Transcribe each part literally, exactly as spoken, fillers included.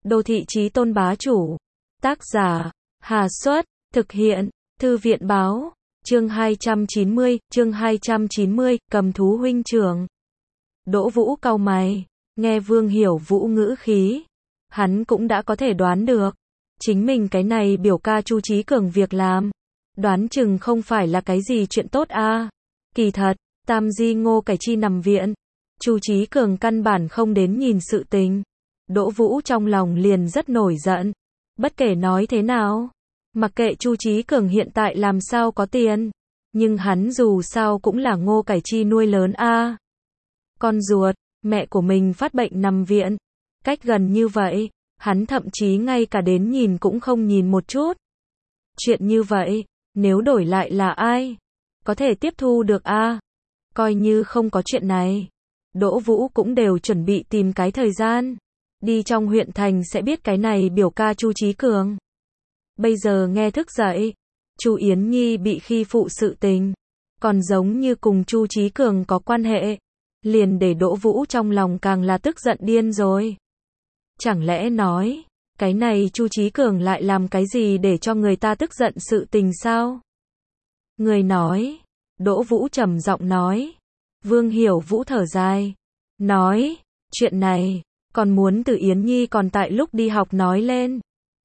Đô thị chí tôn bá chủ. Tác giả, Hà Xuất, thực hiện, Thư viện báo, chương hai trăm chín mươi, chương hai trăm chín mươi, cầm thú huynh trưởng. Đỗ Vũ cau mày, nghe Vương Hiểu Vũ ngữ khí, hắn cũng đã có thể đoán được, chính mình cái này biểu ca Chu Chí Cường việc làm, đoán chừng không phải là cái gì chuyện tốt a. À. Kỳ thật, Tam Di Ngô Cải Chi nằm viện, Chu Chí Cường căn bản không đến nhìn sự tình. Đỗ Vũ trong lòng liền rất nổi giận. Bất kể nói thế nào, mặc kệ Chu Chí Cường hiện tại làm sao có tiền, nhưng hắn dù sao cũng là Ngô Cải Chi nuôi lớn a. À. Con ruột, mẹ của mình phát bệnh nằm viện, cách gần như vậy, hắn thậm chí ngay cả đến nhìn cũng không nhìn một chút. Chuyện như vậy, nếu đổi lại là ai, có thể tiếp thu được a. À. Coi như không có chuyện này, Đỗ Vũ cũng đều chuẩn bị tìm cái thời gian đi trong huyện thành sẽ biết cái này biểu ca Chu Chí Cường. Bây giờ nghe thức dậy, Chu Yến Nhi bị khi phụ sự tình, còn giống như cùng Chu Chí Cường có quan hệ, liền để Đỗ Vũ trong lòng càng là tức giận điên rồi. Chẳng lẽ nói, cái này Chu Chí Cường lại làm cái gì để cho người ta tức giận sự tình sao? Người nói, Đỗ Vũ trầm giọng nói. Vương Hiểu Vũ thở dài, nói, chuyện này còn muốn từ Yến Nhi còn tại lúc đi học nói lên.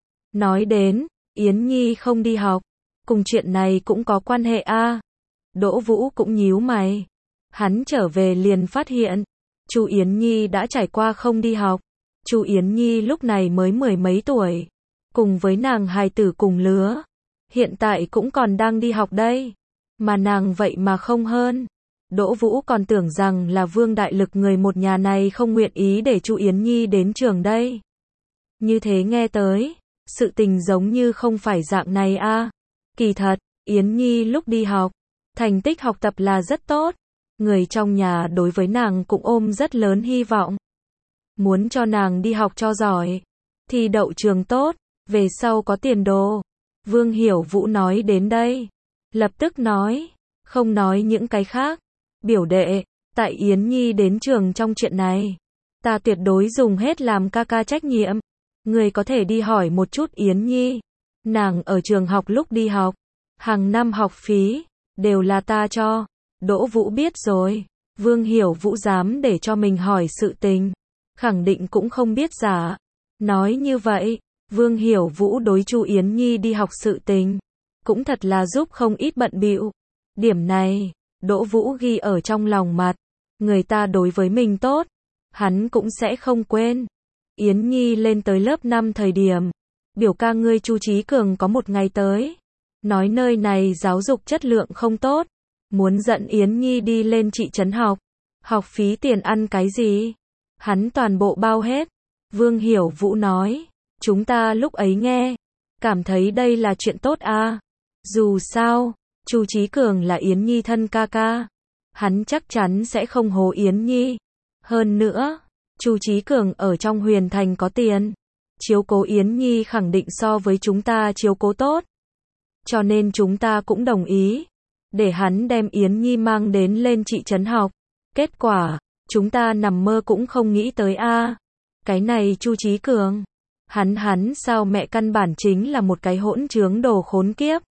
Nói đến, Yến Nhi không đi học, cùng chuyện này cũng có quan hệ a. À. Đỗ Vũ cũng nhíu mày. Hắn trở về liền phát hiện, Chu Yến Nhi đã trải qua không đi học. Chu Yến Nhi lúc này mới mười mấy tuổi, cùng với nàng hài tử cùng lứa, hiện tại cũng còn đang đi học đây, mà nàng vậy mà không hơn. Đỗ Vũ còn tưởng rằng là Vương Đại Lực người một nhà này không nguyện ý để Chu Yến Nhi đến trường đây. Như thế nghe tới, sự tình giống như không phải dạng này a. À. Kỳ thật, Yến Nhi lúc đi học, thành tích học tập là rất tốt, người trong nhà đối với nàng cũng ôm rất lớn hy vọng. Muốn cho nàng đi học cho giỏi, thi đậu trường tốt, về sau có tiền đồ. Vương Hiểu Vũ nói đến đây, lập tức nói, không nói những cái khác. Biểu đệ, tại Yến Nhi đến trường trong chuyện này, ta tuyệt đối dùng hết làm ca ca trách nhiệm. Người có thể đi hỏi một chút Yến Nhi. Nàng ở trường học lúc đi học, hàng năm học phí, đều là ta cho. Đỗ Vũ biết rồi, Vương Hiểu Vũ dám để cho mình hỏi sự tình, khẳng định cũng không biết giả. Nói như vậy, Vương Hiểu Vũ đối Chu Yến Nhi đi học sự tình, cũng thật là giúp không ít bận bịu. Điểm này, Đỗ Vũ ghi ở trong lòng mặt, người ta đối với mình tốt, hắn cũng sẽ không quên. Yến Nhi lên tới lớp năm thời điểm, biểu ca ngươi Chu Chí Cường có một ngày tới, nói nơi này giáo dục chất lượng không tốt, muốn dẫn Yến Nhi đi lên thị trấn học, học phí tiền ăn cái gì, hắn toàn bộ bao hết. Vương Hiểu Vũ nói, chúng ta lúc ấy nghe, cảm thấy đây là chuyện tốt à, dù sao, Chu Chí Cường là Yến Nhi thân ca ca, hắn chắc chắn sẽ không hố Yến Nhi. Hơn nữa, Chu Chí Cường ở trong Huyền Thành có tiền, chiếu cố Yến Nhi khẳng định so với chúng ta chiếu cố tốt. Cho nên chúng ta cũng đồng ý, để hắn đem Yến Nhi mang đến lên thị trấn học. Kết quả, chúng ta nằm mơ cũng không nghĩ tới a. À. Cái này Chu Chí Cường, hắn hắn sao mẹ căn bản chính là một cái hỗn trướng đồ khốn kiếp.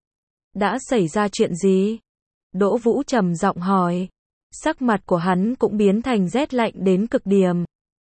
Đã xảy ra chuyện gì? Đỗ Vũ trầm giọng hỏi. Sắc mặt của hắn cũng biến thành rét lạnh đến cực điểm.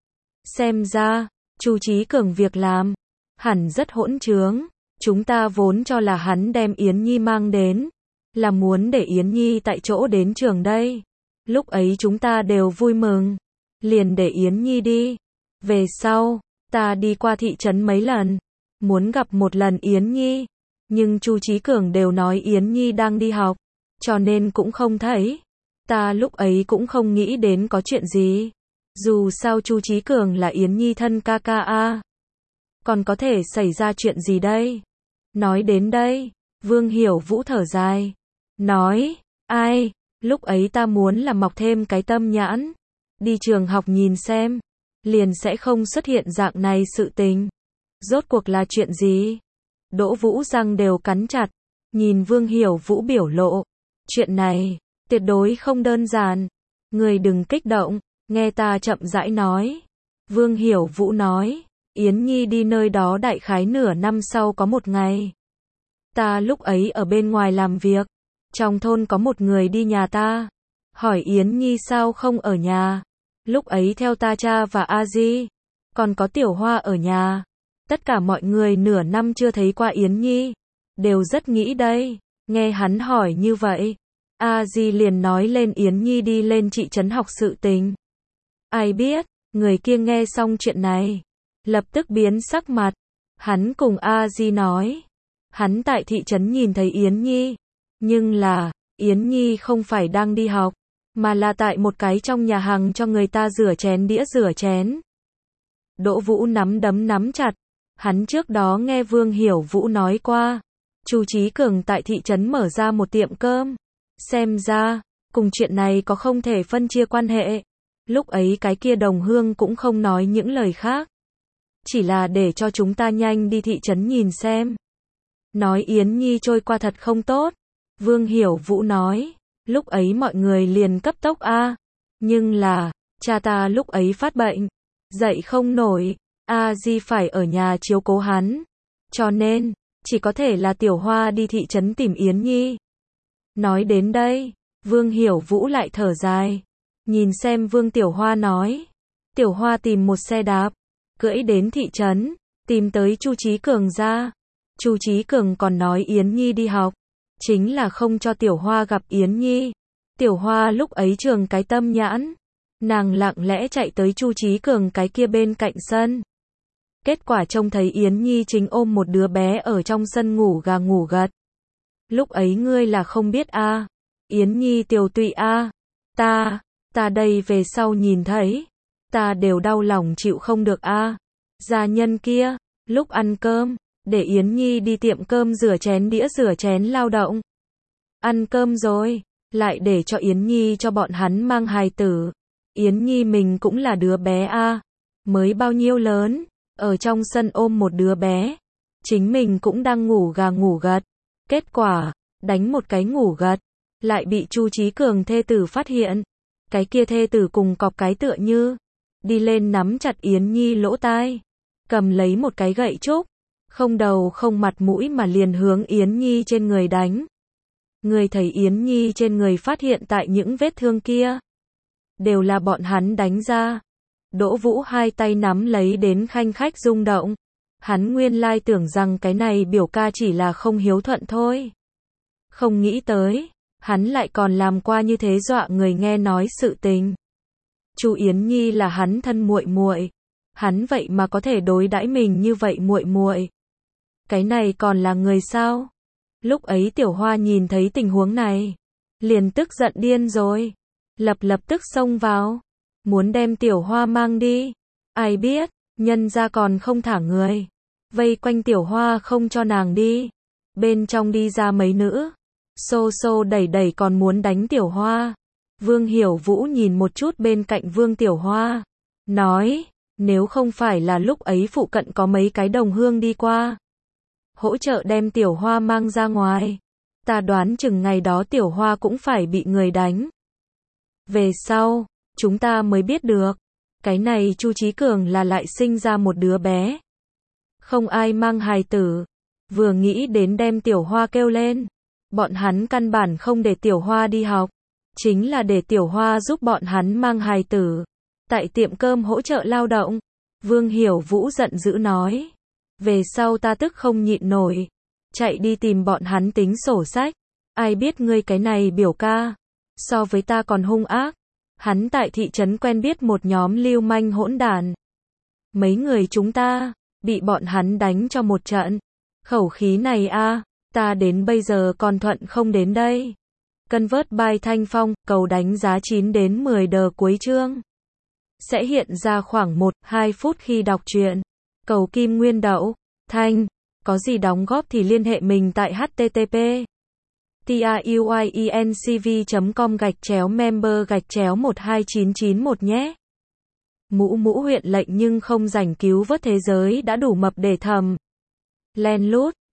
Xem ra, Chu Chí Cường việc làm, hẳn rất hỗn trướng. Chúng ta vốn cho là hắn đem Yến Nhi mang đến, là muốn để Yến Nhi tại chỗ đến trường đây. Lúc ấy chúng ta đều vui mừng, liền để Yến Nhi đi. Về sau, ta đi qua thị trấn mấy lần, muốn gặp một lần Yến Nhi. Nhưng Chu Chí Cường đều nói Yến Nhi đang đi học, cho nên cũng không thấy. Ta lúc ấy cũng không nghĩ đến có chuyện gì. Dù sao Chu Chí Cường là Yến Nhi thân ca ca a. Còn có thể xảy ra chuyện gì đây? Nói đến đây, Vương Hiểu Vũ thở dài. Nói, ai, lúc ấy ta muốn là mọc thêm cái tâm nhãn. Đi trường học nhìn xem, liền sẽ không xuất hiện dạng này sự tình. Rốt cuộc là chuyện gì? Đỗ Vũ răng đều cắn chặt, nhìn Vương Hiểu Vũ biểu lộ. Chuyện này, tuyệt đối không đơn giản. Người đừng kích động, nghe ta chậm rãi nói. Vương Hiểu Vũ nói, Yến Nhi đi nơi đó đại khái nửa năm sau có một ngày. Ta lúc ấy ở bên ngoài làm việc. Trong thôn có một người đi nhà ta. Hỏi Yến Nhi sao không ở nhà. Lúc ấy theo ta cha và A Di. Còn có Tiểu Hoa ở nhà. Tất cả mọi người nửa năm chưa thấy qua Yến Nhi. Đều rất nghĩ đây. Nghe hắn hỏi như vậy. A Di liền nói lên Yến Nhi đi lên thị trấn học sự tình. Ai biết, người kia nghe xong chuyện này. Lập tức biến sắc mặt. Hắn cùng A Di nói. Hắn tại thị trấn nhìn thấy Yến Nhi. Nhưng là, Yến Nhi không phải đang đi học. Mà là tại một cái trong nhà hàng cho người ta rửa chén đĩa rửa chén. Đỗ Vũ nắm đấm nắm chặt. Hắn trước đó nghe Vương Hiểu Vũ nói qua. Chu Chí Cường tại thị trấn mở ra một tiệm cơm. Xem ra, cùng chuyện này có không thể phân chia quan hệ. Lúc ấy cái kia đồng hương cũng không nói những lời khác. Chỉ là để cho chúng ta nhanh đi thị trấn nhìn xem. Nói Yến Nhi trôi qua thật không tốt. Vương Hiểu Vũ nói. Lúc ấy mọi người liền cấp tốc a. Nhưng là, cha ta lúc ấy phát bệnh. Dậy không nổi. A Di phải ở nhà chiếu cố hắn. Cho nên, chỉ có thể là Tiểu Hoa đi thị trấn tìm Yến Nhi. Nói đến đây, Vương Hiểu Vũ lại thở dài. Nhìn xem Vương Tiểu Hoa nói. Tiểu Hoa tìm một xe đạp. Cưỡi đến thị trấn. Tìm tới Chu Chí Cường ra. Chu Chí Cường còn nói Yến Nhi đi học. Chính là không cho Tiểu Hoa gặp Yến Nhi. Tiểu Hoa lúc ấy trường cái tâm nhãn. Nàng lặng lẽ chạy tới Chu Chí Cường cái kia bên cạnh sân. Kết quả trông thấy Yến Nhi chính ôm một đứa bé ở trong sân ngủ gà ngủ gật. Lúc ấy ngươi là không biết a. À. Yến Nhi tiều tụy a. À. Ta, ta đây về sau nhìn thấy. Ta đều đau lòng chịu không được a. À. Gia nhân kia, lúc ăn cơm, để Yến Nhi đi tiệm cơm rửa chén đĩa rửa chén lao động. Ăn cơm rồi, lại để cho Yến Nhi cho bọn hắn mang hài tử. Yến Nhi mình cũng là đứa bé a. À. Mới bao nhiêu lớn, ở trong sân ôm một đứa bé. Chính mình cũng đang ngủ gà ngủ gật. Kết quả, đánh một cái ngủ gật, lại bị Chu Chí Cường thê tử phát hiện. Cái kia thê tử cùng cọp cái tựa như, đi lên nắm chặt Yến Nhi lỗ tai, cầm lấy một cái gậy trúc, không đầu không mặt mũi mà liền hướng Yến Nhi trên người đánh. Người thấy Yến Nhi trên người phát hiện tại những vết thương kia, đều là bọn hắn đánh ra. Đỗ Vũ hai tay nắm lấy đến khanh khách rung động. Hắn nguyên lai tưởng rằng cái này biểu ca chỉ là không hiếu thuận thôi. Không nghĩ tới, hắn lại còn làm qua như thế dọa người nghe nói sự tình. Chu Yến Nhi là hắn thân muội muội, hắn vậy mà có thể đối đãi mình như vậy muội muội. Cái này còn là người sao? Lúc ấy Tiểu Hoa nhìn thấy tình huống này, liền tức giận điên rồi, lập lập tức xông vào, muốn đem Tiểu Hoa mang đi. Ai biết, nhân gia còn không thả người, vây quanh Tiểu Hoa không cho nàng đi. Bên trong đi ra mấy nữ, xô xô đẩy đẩy còn muốn đánh Tiểu Hoa. Vương Hiểu Vũ nhìn một chút bên cạnh Vương Tiểu Hoa, nói, nếu không phải là lúc ấy phụ cận có mấy cái đồng hương đi qua, hỗ trợ đem Tiểu Hoa mang ra ngoài, ta đoán chừng ngày đó Tiểu Hoa cũng phải bị người đánh. Về sau, chúng ta mới biết được, cái này Chu Chí Cường là lại sinh ra một đứa bé. Không ai mang hài tử, vừa nghĩ đến đem Tiểu Hoa kêu lên, bọn hắn căn bản không để Tiểu Hoa đi học, chính là để Tiểu Hoa giúp bọn hắn mang hài tử, tại tiệm cơm hỗ trợ lao động. Vương Hiểu Vũ giận dữ nói, về sau ta tức không nhịn nổi, chạy đi tìm bọn hắn tính sổ sách. Ai biết ngươi cái này biểu ca, so với ta còn hung ác. Hắn tại thị trấn quen biết một nhóm lưu manh hỗn đản. Mấy người chúng ta, bị bọn hắn đánh cho một trận. Khẩu khí này a, ta đến bây giờ còn thuận không đến đây. Convert by Thanh Phong, cầu đánh giá chín đến mười đờ cuối chương. Sẽ hiện ra khoảng một đến hai phút khi đọc truyện. Cầu Kim Nguyên Đậu, Thanh, có gì đóng góp thì liên hệ mình tại http truyencv chấm com gạch chéo member gạch chéo một hai chín chín một nhé. Mũ mũ huyện lệnh nhưng không rảnh cứu vớt thế giới đã đủ mập để thầm. Len lút.